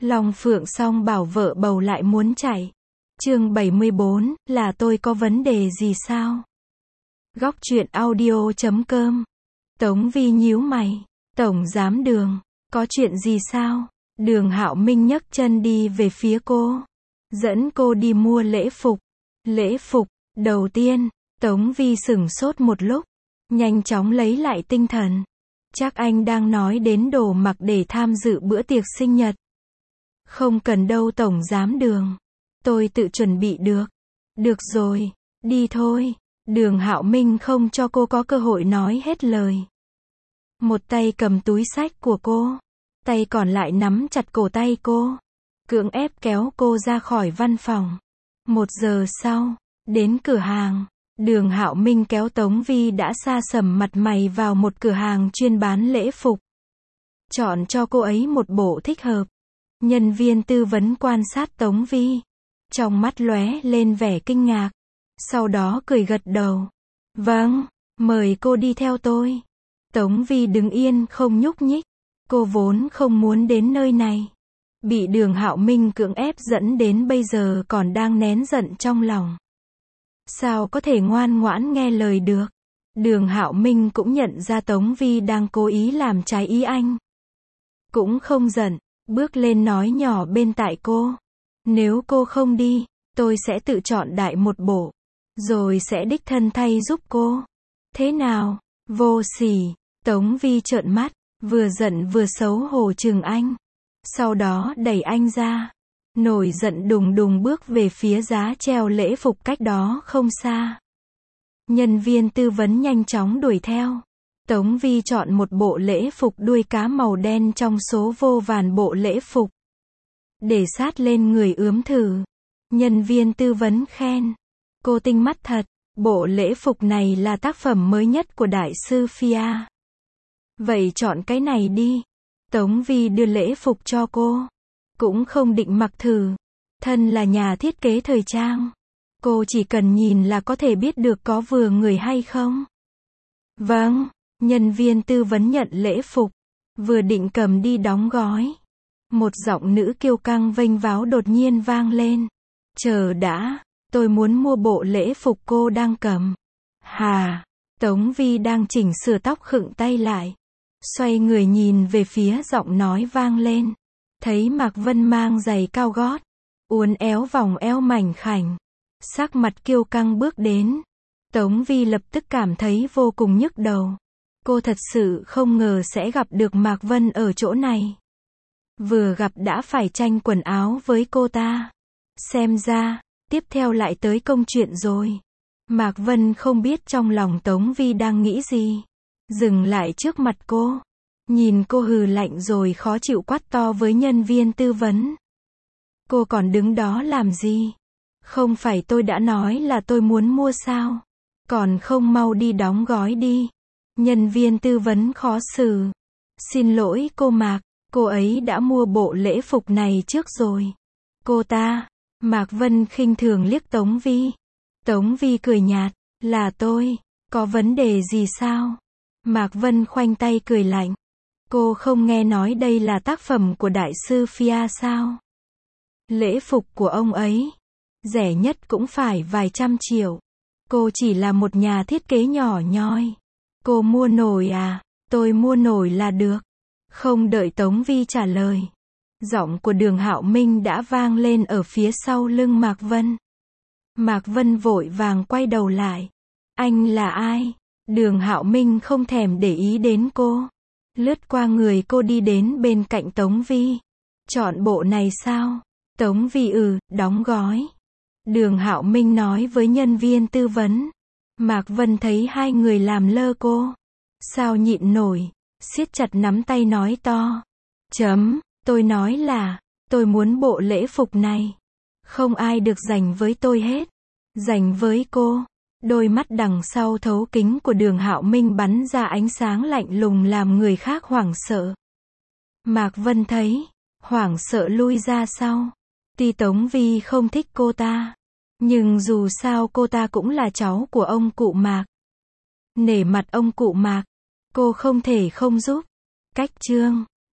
Long Phượng song bảo vợ bầu lại muốn chạy. Chương 74, là tôi có vấn đề gì sao? Góc truyện audio.com. Tống Vi nhíu mày. Tổng giám Đường, có chuyện gì sao? Đường Hạo Minh nhấc chân đi về phía cô. Dẫn cô đi mua lễ phục. Lễ phục, đầu tiên, Tống Vi sửng sốt một lúc. Nhanh chóng lấy lại tinh thần. Chắc anh đang nói đến đồ mặc để tham dự bữa tiệc sinh nhật. Không cần đâu Tổng giám Đường. Tôi tự chuẩn bị được. Được rồi, đi thôi. Đường Hạo Minh không cho cô có cơ hội nói hết lời. Một tay cầm túi xách của cô. Tay còn lại nắm chặt cổ tay cô. Cưỡng ép kéo cô ra khỏi văn phòng. 1 giờ sau, đến cửa hàng. Đường Hạo Minh kéo Tống Vi đã sa sầm mặt mày vào một cửa hàng chuyên bán lễ phục. Chọn cho cô ấy một bộ thích hợp. Nhân viên tư vấn quan sát Tống Vi. Trong mắt lóe lên vẻ kinh ngạc. Sau đó cười gật đầu. Vâng, mời cô đi theo tôi. Tống Vi đứng yên không nhúc nhích. Cô vốn không muốn đến nơi này. Bị Đường Hạo Minh cưỡng ép dẫn đến bây giờ còn đang nén giận trong lòng. Sao có thể ngoan ngoãn nghe lời được? Đường Hạo Minh cũng nhận ra Tống Vi đang cố ý làm trái ý anh. Cũng không giận, bước lên nói nhỏ bên tai cô. Nếu cô không đi, tôi sẽ tự chọn đại một bộ. Rồi sẽ đích thân thay giúp cô. Thế nào? Vô sỉ. Tống Vi trợn mắt, vừa giận vừa xấu hổ chừng anh. Sau đó đẩy anh ra. Nổi giận đùng đùng bước về phía giá treo lễ phục cách đó không xa. Nhân viên tư vấn nhanh chóng đuổi theo. Tống Vi chọn một bộ lễ phục đuôi cá màu đen trong số vô vàn bộ lễ phục. Để sát lên người ướm thử. Nhân viên tư vấn khen. Cô tinh mắt thật, bộ lễ phục này là tác phẩm mới nhất của đại sư Fia. Vậy chọn cái này đi. Tống Vi đưa lễ phục cho cô. Cũng không định mặc thử. Thân là nhà thiết kế thời trang. Cô chỉ cần nhìn là có thể biết được có vừa người hay không. Vâng, nhân viên tư vấn nhận lễ phục. Vừa định cầm đi đóng gói. Một giọng nữ kiêu căng vênh váo đột nhiên vang lên. Chờ đã, tôi muốn mua bộ lễ phục cô đang cầm. Hà, Tống Vi đang chỉnh sửa tóc khựng tay lại. Xoay người nhìn về phía giọng nói vang lên. Thấy Mạc Vân mang giày cao gót. Uốn éo vòng eo mảnh khảnh. Sắc mặt kiêu căng bước đến. Tống Vi lập tức cảm thấy vô cùng nhức đầu. Cô thật sự không ngờ sẽ gặp được Mạc Vân ở chỗ này. Vừa gặp đã phải tranh quần áo với cô ta. Xem ra, tiếp theo lại tới công chuyện rồi. Mạc Vân không biết trong lòng Tống Vi đang nghĩ gì. Dừng lại trước mặt cô. Nhìn cô hừ lạnh rồi khó chịu quát to với nhân viên tư vấn. Cô còn đứng đó làm gì? Không phải tôi đã nói là tôi muốn mua sao? Còn không mau đi đóng gói đi. Nhân viên tư vấn khó xử. Xin lỗi cô Mạc, cô ấy đã mua bộ lễ phục này trước rồi. Cô ta, Mạc Vân khinh thường liếc Tống Vi. Tống Vi cười nhạt, là tôi, có vấn đề gì sao? Mạc Vân khoanh tay cười lạnh. Cô không nghe nói đây là tác phẩm của đại sư Fia sao? Lễ phục của ông ấy, rẻ nhất cũng phải vài trăm triệu. Cô chỉ là một nhà thiết kế nhỏ nhoi. Cô mua nổi à? Tôi mua nổi là được. Không đợi Tống Vi trả lời. Giọng của Đường Hạo Minh đã vang lên ở phía sau lưng Mạc Vân. Mạc Vân vội vàng quay đầu lại. Anh là ai? Đường Hạo Minh không thèm để ý đến cô. Lướt qua người cô đi đến bên cạnh Tống Vi. Chọn bộ này sao? Tống Vi đóng gói. Đường Hạo Minh nói với nhân viên tư vấn. Mạc Vân thấy hai người làm lơ cô. Sao nhịn nổi, siết chặt nắm tay nói to. Tôi nói là, tôi muốn bộ lễ phục này. Không ai được giành với tôi hết. Giành với cô. Đôi mắt đằng sau thấu kính của Đường Hạo Minh bắn ra ánh sáng lạnh lùng làm người khác hoảng sợ. Mạc Vân thấy, hoảng sợ lui ra sau. Tuy Tống Vi không thích cô ta, nhưng dù sao cô ta cũng là cháu của ông cụ Mạc. Nể mặt ông cụ Mạc, cô không thể không giúp. Cách chương